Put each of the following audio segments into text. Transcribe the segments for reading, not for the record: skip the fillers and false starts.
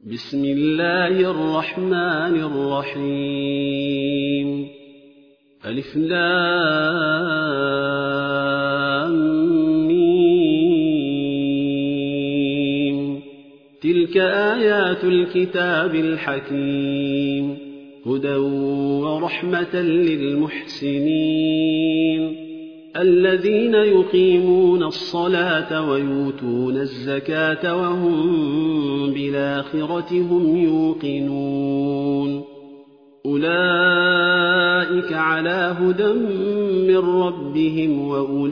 بسم الله الرحمن الرحيم. ألف لام ميم. تلك آيات الكتاب الحكيم، هدى ورحمة للمحسنين الذين يقيمون الصلاة ويؤتون الزكاة وهم بالآخرة هم يوقنون. أولئك على هدى من ربهم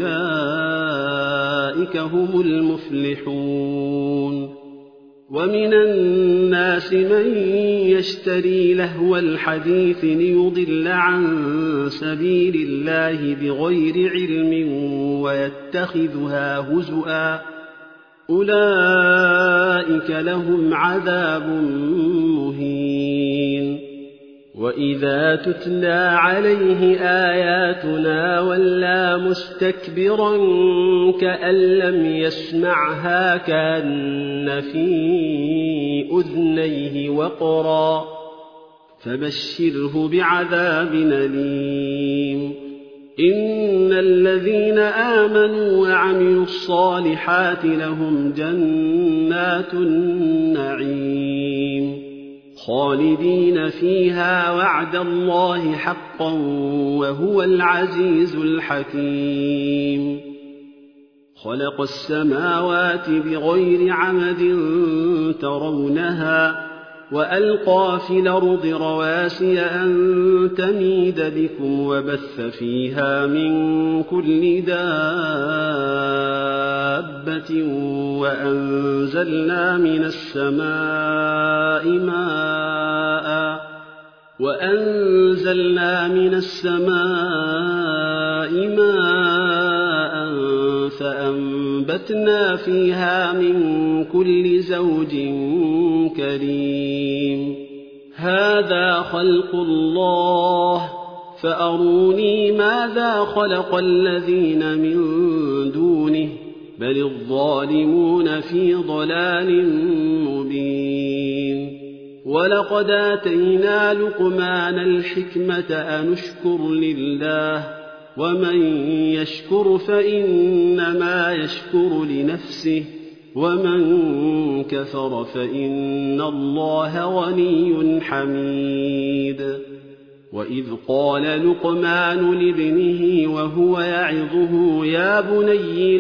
وأولئك هم المفلحون. ومن الناس من يشتري لهو الحديث ليضل عن سبيل الله بغير علم ويتخذها هزؤا، أولئك لهم عذاب مهين. وإذا تتلى عليه آياتنا ولى مستكبرا كأن لم يسمعها كأن في أذنيه وقرا، فبشره بعذاب أليم. إن الذين آمنوا وعملوا الصالحات لهم جنات النعيم خالدين فيها، وعد الله حقا وهو العزيز الحكيم. خلق السماوات بغير عمد ترونها، وألقى في الأرض رواسي أن تميد بكم، وبث فيها من كل دابة، وأنزلنا من السماء ماء فأنبتنا فيها من كل زوج كريم. هذا خلق الله، فأروني ماذا خلق الذين من دونه، بل الظالمون في ضلال مبين. ولقد آتينا لقمان الحكمة أن اشكر لله، ومن يشكر فإنما يشكر لنفسه، ومن كفر فإن الله غني حميد. وإذ قال لقمان لابنه وهو يعظه يا بني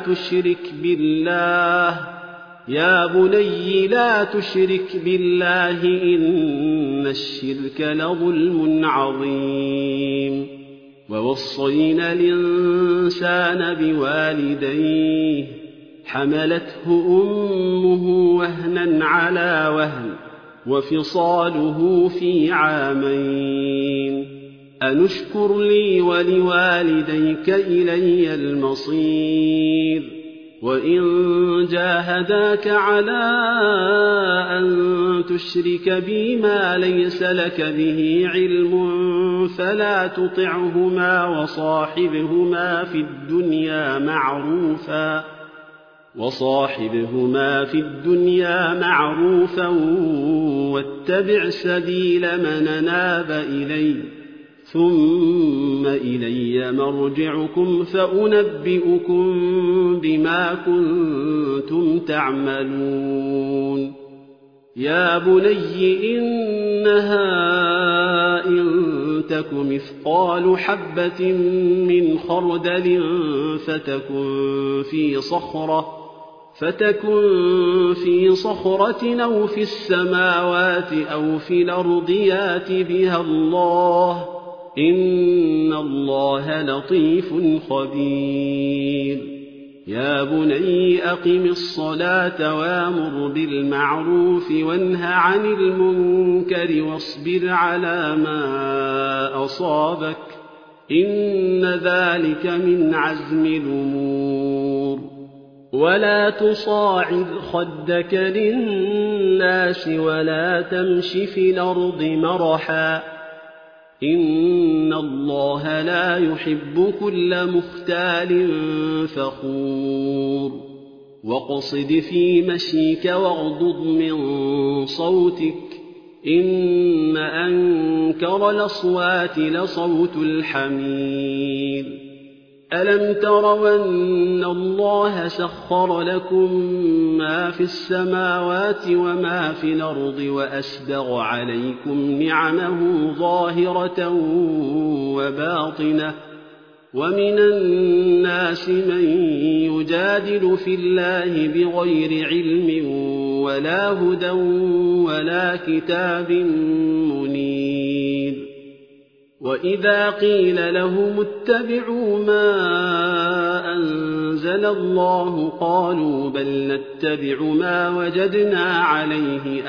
لا تشرك بالله إن الشرك لظلم عظيم. ووصينا الإنسان بوالديه، حملته أمه وهنا على وهن، وفصاله في عامين، أن اشكر لي ولوالديك إلي المصير. وإن جاهداك على أن تشرك بي ما ليس لك به علم فلا تطعهما، وصاحبهما في الدنيا معروفا، واتبع سبيل من أناب إلي، ثم إلي مرجعكم فأنبئكم بما كنتم تعملون. يا بني إنها إن تك مثقال حبة من خردل فتكن في صخرة أو في السماوات أو في الأرض يأت بها الله، إن الله لطيف خبير. يا بني أقم الصلاة وأمر بالمعروف وانه عن المنكر واصبر على ما أصابك، إن ذلك من عزم الأمور. ولا تصاعد خدك للناس ولا تمش في الأرض مرحا، إن الله لا يحب كل مختال فخور. واقصد في مشيك واغضض من صوتك إن أنكر الأصوات لصوت الحمير ألم تروا أن الله سخر لكم ما في السماوات وما في الأرض وأسبغ عليكم نعمه ظاهرة وباطنة ومن الناس من يجادل في الله بغير علم ولا هدى ولا كتاب منير وإذا قيل لهم اتبعوا ما أنزل الله قالوا بل نتبع ما وجدنا عليه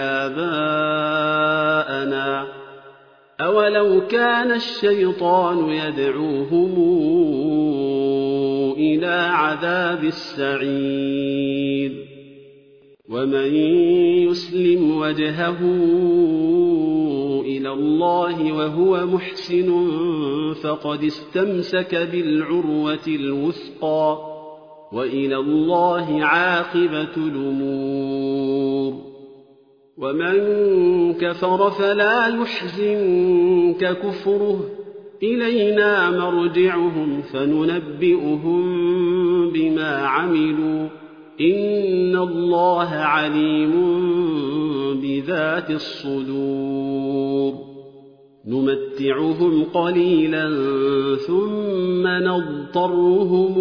آباءنا أولو كان الشيطان يدعوهم إلى عذاب السعير ومن يسلم وجهه إلى الله وهو محسن فقد استمسك بالعروة الوثقى وإلى الله عاقبة الأمور ومن كفر فلا يحزنك كفره إلينا مرجعهم فننبئهم بما عملوا إن الله عليم بذات الصدور نمتعهم قليلا ثم نضطرهم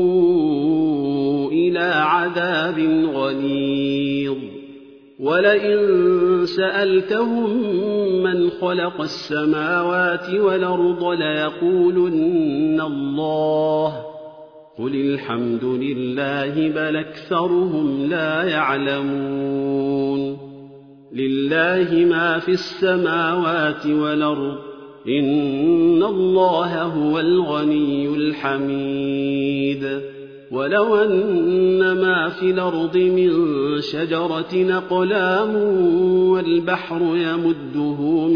إلى عذاب غليظ ولئن سألتهم من خلق السماوات والأرض ليقولن الله قل الحمد لله بل أكثرهم لا يعلمون لله ما في السماوات والأرض إن الله هو الغني الحميد ولو أن ما في الأرض من شجرة أقلام والبحر يمده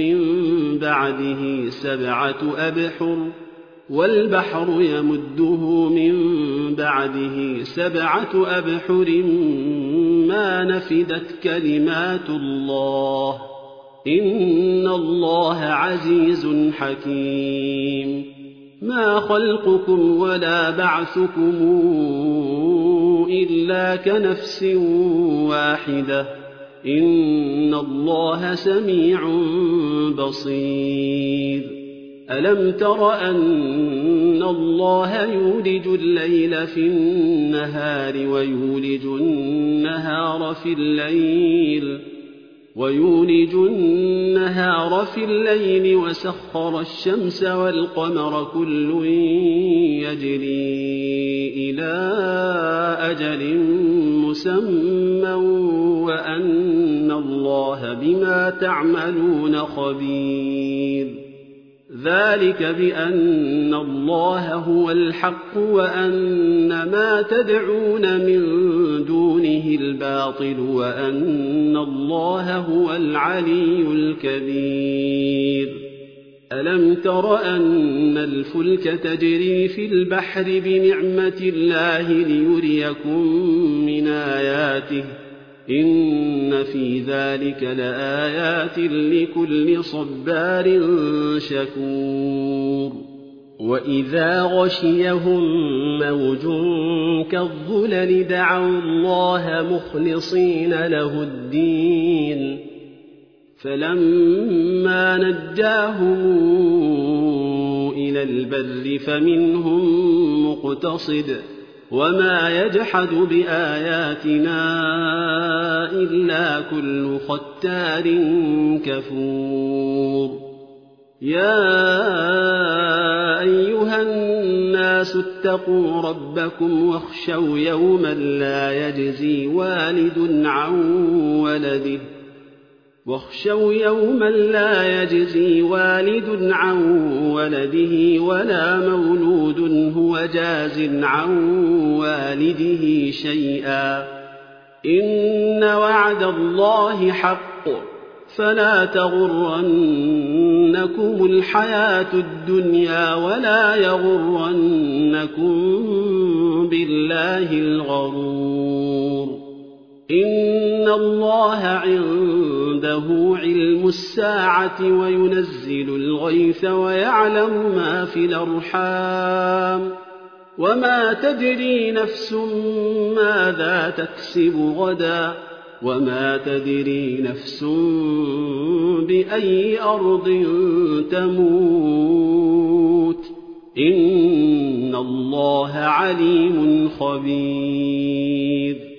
من بعده سبعة أبحر ما نفدت كلمات الله إن الله عزيز حكيم ما خلقكم ولا بعثكم إلا كنفس واحدة إن الله سميع بصير ألم تر أن الله يولج الليل في النهار ويولج النهار في الليل وسخر الشمس والقمر كل يجري إلى أجل مسمى وأن الله بما تعملون خبير ذلك بأن الله هو الحق وأن ما تدعون من دونه الباطل وأن الله هو العلي الكبير ألم تر أن الفلك تجري في البحر بنعمة الله ليريكم من آياته إن في ذلك لآيات لكل صبار شكور وإذا غشيهم موج كالظلل دعوا الله مخلصين له الدين فلما نجاهم إلى البر فمنهم مقتصد وما يجحد بآياتنا إلا كل ختار كفور يا أيها الناس اتقوا ربكم واخشوا يوما لا يجزي والد عن ولده ولا مولود هو جاز عن والده شيئا إن وعد الله حق فلا تغرنكم الحياة الدنيا ولا يغرنكم بالله الغرور إن الله عنده علم الساعة وينزل الغيث ويعلم ما في الأرحام وما تدري نفس ماذا تكسب غدا وما تدري نفس بأي أرض تموت إن الله عليم خبير